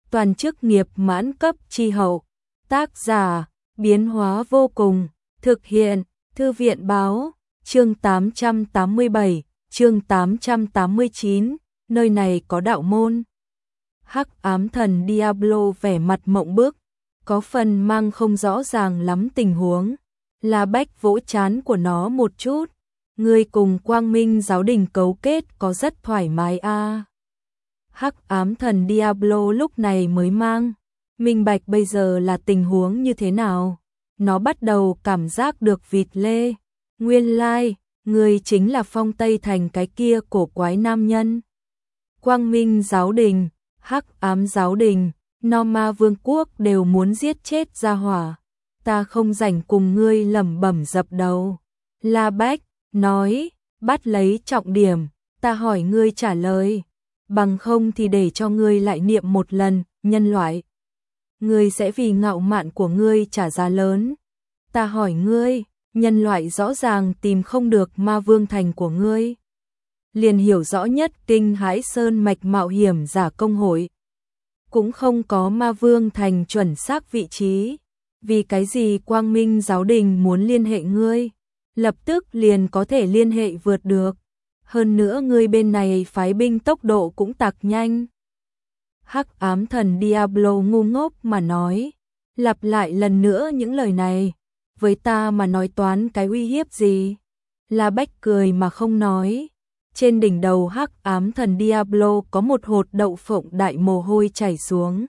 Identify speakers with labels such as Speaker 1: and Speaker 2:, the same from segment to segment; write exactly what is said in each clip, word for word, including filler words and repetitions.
Speaker 1: toàn chức nghiệp mãn cấp chi hậu. Tác giả, biến hóa vô cùng, thực hiện, Thư viện báo, chương tám trăm tám mươi bảy, chương tám trăm tám mươi chín, nơi này có đạo môn. Hắc ám thần Diablo vẻ mặt mộng bức, có phần mang không rõ ràng lắm tình huống. La Bách vỗ trán của nó một chút, ngươi cùng Quang Minh giáo đình cấu kết có rất thoải mái a. À. Hắc ám thần Diablo lúc này mới mang minh bạch bây giờ là tình huống như thế nào. Nó bắt đầu cảm giác được vịt lê. Nguyên lai, like, ngươi chính là Phong Tây Thành cái kia cổ quái nam nhân. Quang Minh giáo đình, Hắc ám giáo đình, Norma vương quốc đều muốn giết chết gia hỏa. Ta không rảnh cùng ngươi lẩm bẩm dập đầu. La Bách nói, bắt lấy trọng điểm, ta hỏi ngươi trả lời. Bằng không thì để cho ngươi lại niệm một lần, nhân loại. Ngươi sẽ vì ngạo mạn của ngươi trả giá lớn. Ta hỏi ngươi, nhân loại rõ ràng tìm không được ma vương thành của ngươi. Liền hiểu rõ nhất kinh hãi sơn mạch mạo hiểm giả công hội. Cũng không có ma vương thành chuẩn xác vị trí. Vì cái gì Quang Minh giáo đình muốn liên hệ ngươi, lập tức liền có thể liên hệ vượt được. Hơn nữa ngươi bên này phái binh tốc độ cũng tặc nhanh. Hắc ám thần Diablo ngu ngốc mà nói, lặp lại lần nữa những lời này, với ta mà nói toán cái uy hiếp gì. La Bách cười mà không nói. Trên đỉnh đầu Hắc ám thần Diablo có một hột đậu phộng đại mồ hôi chảy xuống.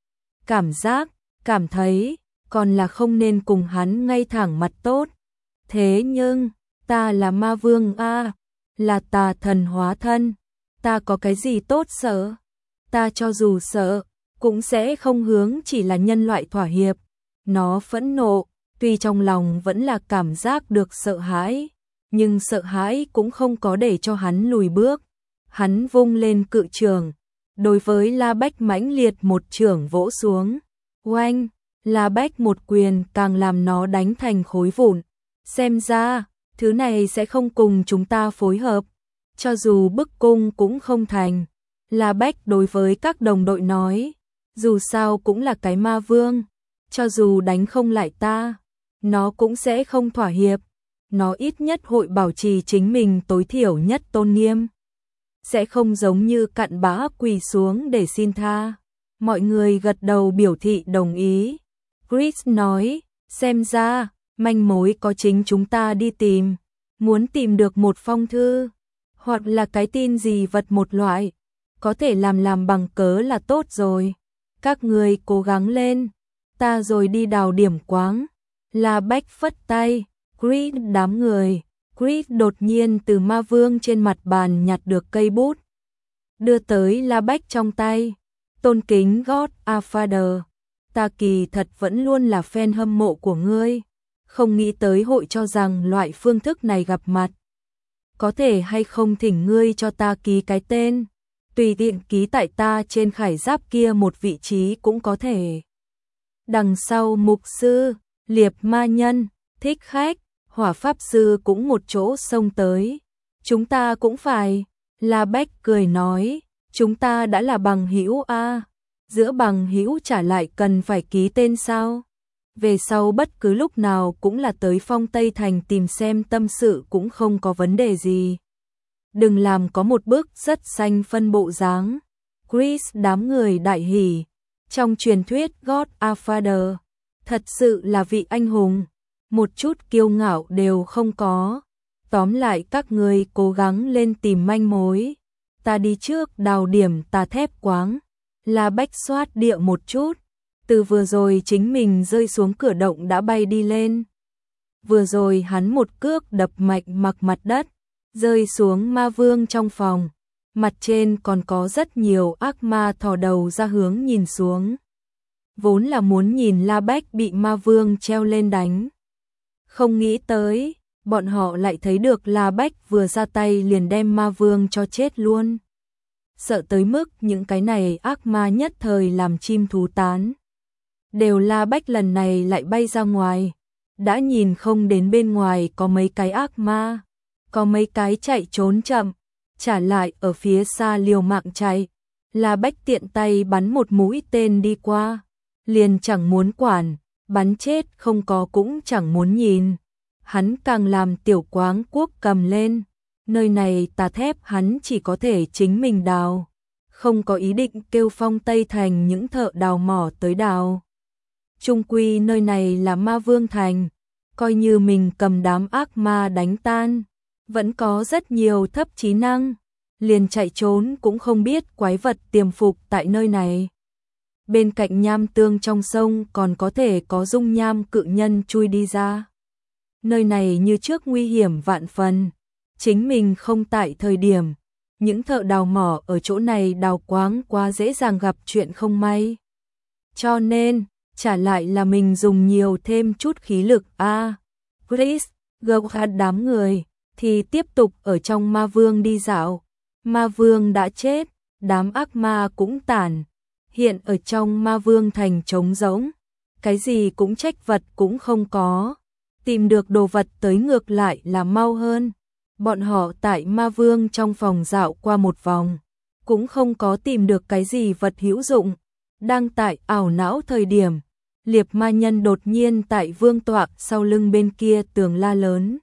Speaker 1: Cảm giác, cảm thấy, còn là không nên cùng hắn ngay thẳng mặt tốt. Thế nhưng, ta là ma vương a, là tà thần hóa thân, ta có cái gì tốt sợ? Ta cho dù sợ, cũng sẽ không hướng chỉ là nhân loại thỏa hiệp. Nó phẫn nộ, tuy trong lòng vẫn là cảm giác được sợ hãi, nhưng sợ hãi cũng không có để cho hắn lùi bước. Hắn vung lên cự trường, đối với La Bách mãnh liệt một chưởng vỗ xuống. Oanh! La Bách một quyền càng làm nó đánh thành khối vụn. Xem ra, thứ này sẽ không cùng chúng ta phối hợp. Cho dù bức cung cũng không thành. La Bách đối với các đồng đội nói, dù sao cũng là cái ma vương. Cho dù đánh không lại ta, nó cũng sẽ không thỏa hiệp. Nó ít nhất hội bảo trì chính mình tối thiểu nhất tôn nghiêm. Sẽ không giống như cặn bã quỳ xuống để xin tha. Mọi người gật đầu biểu thị đồng ý. Chris nói, xem ra, manh mối có chính chúng ta đi tìm. Muốn tìm được một phong thư, hoặc là cái tin gì vật một loại, có thể làm làm bằng cớ là tốt rồi. Các người cố gắng lên, ta rồi đi đào điểm quáng. La Bách phất tay, Chris đám người. Chris đột nhiên từ ma vương trên mặt bàn nhặt được cây bút, đưa tới La Bách trong tay. Tôn kính God Father, ta kỳ thật vẫn luôn là fan hâm mộ của ngươi, không nghĩ tới hội cho rằng loại phương thức này gặp mặt. Có thể hay không thỉnh ngươi cho ta ký cái tên, tùy tiện ký tại ta trên khải giáp kia một vị trí cũng có thể. Đằng sau mục sư, liệp ma nhân, thích khách, hỏa pháp sư cũng một chỗ xông tới. Chúng ta cũng phải. La Bách cười nói, chúng ta đã là bằng hữu a, giữa bằng hữu trả lại cần phải ký tên sao? Về sau bất cứ lúc nào cũng là tới Phong Tây Thành tìm xem tâm sự cũng không có vấn đề gì. Đừng làm có một bức rất xanh phân bộ dáng. Chris đám người đại hỉ. Trong truyền thuyết God Father, thật sự là vị anh hùng, một chút kiêu ngạo đều không có. Tóm lại các người cố gắng lên tìm manh mối. Ta đi trước đào điểm tà thép quáng. La Bách xoát địa một chút. Từ vừa rồi chính mình rơi xuống cửa động đã bay đi lên. Vừa rồi hắn một cước đập mạnh mặc mặt đất, rơi xuống ma vương trong phòng. Mặt trên còn có rất nhiều ác ma thò đầu ra hướng nhìn xuống. Vốn là muốn nhìn La Bách bị ma vương treo lên đánh. Không nghĩ tới, bọn họ lại thấy được La Bách vừa ra tay liền đem ma vương cho chết luôn. Sợ tới mức những cái này ác ma nhất thời làm chim thú tán. Đều La Bách lần này lại bay ra ngoài. Đã nhìn không đến bên ngoài có mấy cái ác ma. Có mấy cái chạy trốn chậm, trả lại ở phía xa liều mạng chạy. La Bách tiện tay bắn một mũi tên đi qua, liền chẳng muốn quản, bắn chết không có cũng chẳng muốn nhìn. Hắn càng làm Tiểu Quáng Quốc cầm lên, nơi này tà thép hắn chỉ có thể chính mình đào, không có ý định kêu Phong Tây Thành những thợ đào mỏ tới đào. Trung quy nơi này là Ma Vương Thành, coi như mình cầm đám ác ma đánh tan, vẫn có rất nhiều thấp trí năng, liền chạy trốn cũng không biết quái vật tiềm phục tại nơi này. Bên cạnh nham tương trong sông còn có thể có dung nham cự nhân chui đi ra. Nơi này như trước nguy hiểm vạn phần, chính mình không tại thời điểm, những thợ đào mỏ ở chỗ này đào quáng quá dễ dàng gặp chuyện không may. Cho nên, trả lại là mình dùng nhiều thêm chút khí lực a. À, Chris, Gouchard đám người thì tiếp tục ở trong Ma Vương đi dạo. Ma Vương đã chết, đám ác ma cũng tản. Hiện ở trong Ma Vương thành trống rỗng, cái gì cũng trách vật cũng không có. Tìm được đồ vật tới ngược lại là mau hơn. Bọn họ tại Ma Vương trong phòng dạo qua một vòng, cũng không có tìm được cái gì vật hữu dụng. Đang tại ảo não thời điểm, Liệp Ma Nhân đột nhiên tại vương tọa sau lưng bên kia tường la lớn.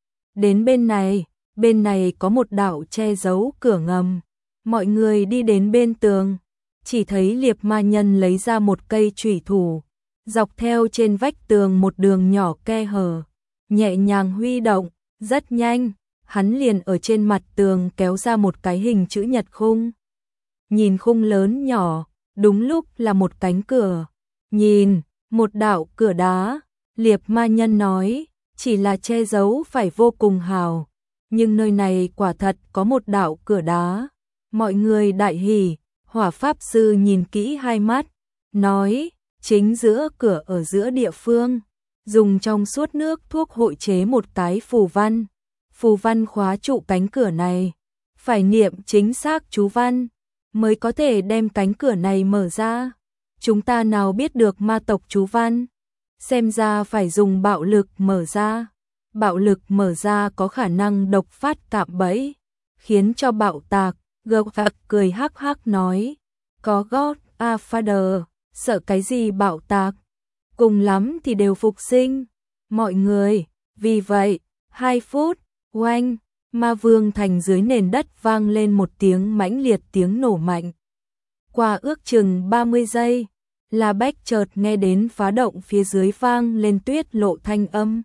Speaker 1: Đến bên này, bên này có một đạo che giấu cửa ngầm. Mọi người đi đến bên tường, chỉ thấy Liệp Ma Nhân lấy ra một cây chủy thủ, dọc theo trên vách tường một đường nhỏ khe hở, nhẹ nhàng huy động, rất nhanh, hắn liền ở trên mặt tường kéo ra một cái hình chữ nhật khung. Nhìn khung lớn nhỏ, đúng lúc là một cánh cửa. Nhìn, một đạo cửa đá, Liệp Ma Nhân nói, chỉ là che giấu phải vô cùng hào, nhưng nơi này quả thật có một đạo cửa đá. Mọi người đại hỉ, Hỏa Pháp Sư nhìn kỹ hai mắt, nói, chính giữa cửa ở giữa địa phương, dùng trong suốt nước thuốc hội chế một cái phù văn. Phù văn khóa trụ cánh cửa này, phải niệm chính xác chú văn, mới có thể đem cánh cửa này mở ra. Chúng ta nào biết được ma tộc chú văn, xem ra phải dùng bạo lực mở ra. Bạo lực mở ra có khả năng độc phát cạm bẫy, khiến cho bạo tạc. Gouchard cười hắc hắc nói, có God a Father, sợ cái gì bạo tạc, cùng lắm thì đều phục sinh. Mọi người, vì vậy, hai phút, oanh, Ma Vương thành dưới nền đất vang lên một tiếng mãnh liệt tiếng nổ mạnh. Qua ước chừng ba mươi giây, La Bách chợt nghe đến phá động phía dưới vang lên tuyết lộ thanh âm.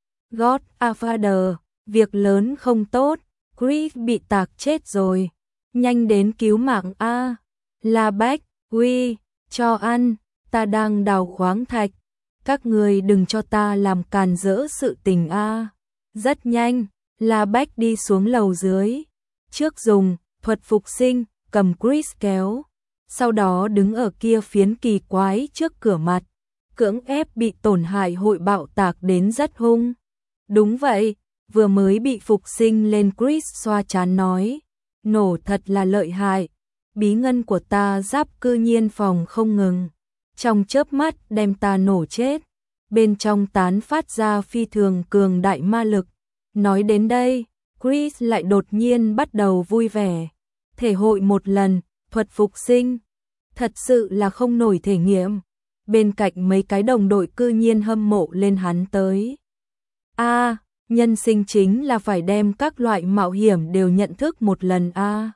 Speaker 1: God a Father, việc lớn không tốt, Chris bị tạc chết rồi, nhanh đến cứu mạng a. La Bách, uy, cho ăn, ta đang đào khoáng thạch, các người đừng cho ta làm càn rỡ sự tình a. Rất nhanh, La Bách đi xuống lầu dưới, trước dùng thuật phục sinh, cầm Chris kéo, sau đó đứng ở kia phiến kỳ quái trước cửa mặt, cưỡng ép bị tổn hại hội bạo tạc đến rất hung. Đúng vậy, vừa mới bị phục sinh lên Chris xoa chán nói, nổ thật là lợi hại, bí ngân của ta giáp cư nhiên phòng không ngừng, trong chớp mắt đem ta nổ chết, bên trong tán phát ra phi thường cường đại ma lực. Nói đến đây, Chris lại đột nhiên bắt đầu vui vẻ, thể hội một lần, thuật phục sinh, thật sự là không nổi thể nghiệm. Bên cạnh mấy cái đồng đội cư nhiên hâm mộ lên hắn tới. A, à, nhân sinh chính là phải đem các loại mạo hiểm đều nhận thức một lần a. À.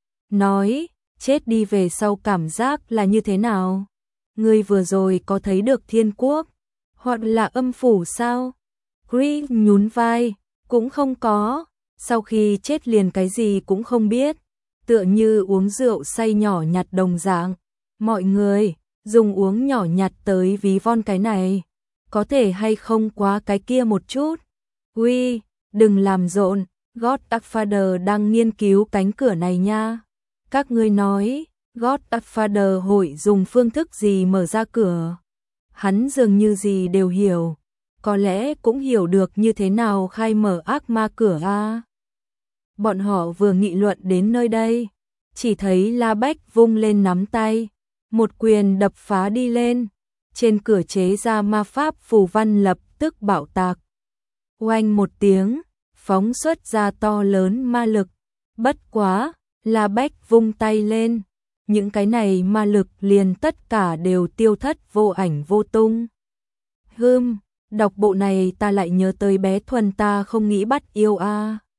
Speaker 1: Nói, chết đi về sau cảm giác là như thế nào? Ngươi vừa rồi có thấy được thiên quốc, hoặc là âm phủ sao? Chris nhún vai, cũng không có, sau khi chết liền cái gì cũng không biết, tựa như uống rượu say nhỏ nhặt đồng dạng. Mọi người, dùng uống nhỏ nhặt tới ví von cái này, có thể hay không quá cái kia một chút. Uy, đừng làm rộn, God Father đang nghiên cứu cánh cửa này nha. Các ngươi nói, God Father hội dùng phương thức gì mở ra cửa? Hắn dường như gì đều hiểu, có lẽ cũng hiểu được như thế nào khai mở ác ma cửa a. Bọn họ vừa nghị luận đến nơi đây, chỉ thấy La Bách vung lên nắm tay, một quyền đập phá đi lên, trên cửa chế ra ma pháp phù văn lập tức bạo tạc. Oanh một tiếng, phóng xuất ra to lớn ma lực, bất quá, La Bách vung tay lên, những cái này ma lực liền tất cả đều tiêu thất vô ảnh vô tung. Hưm, đọc bộ này ta lại nhớ tới bé Thuần ta không nghĩ bắt yêu a.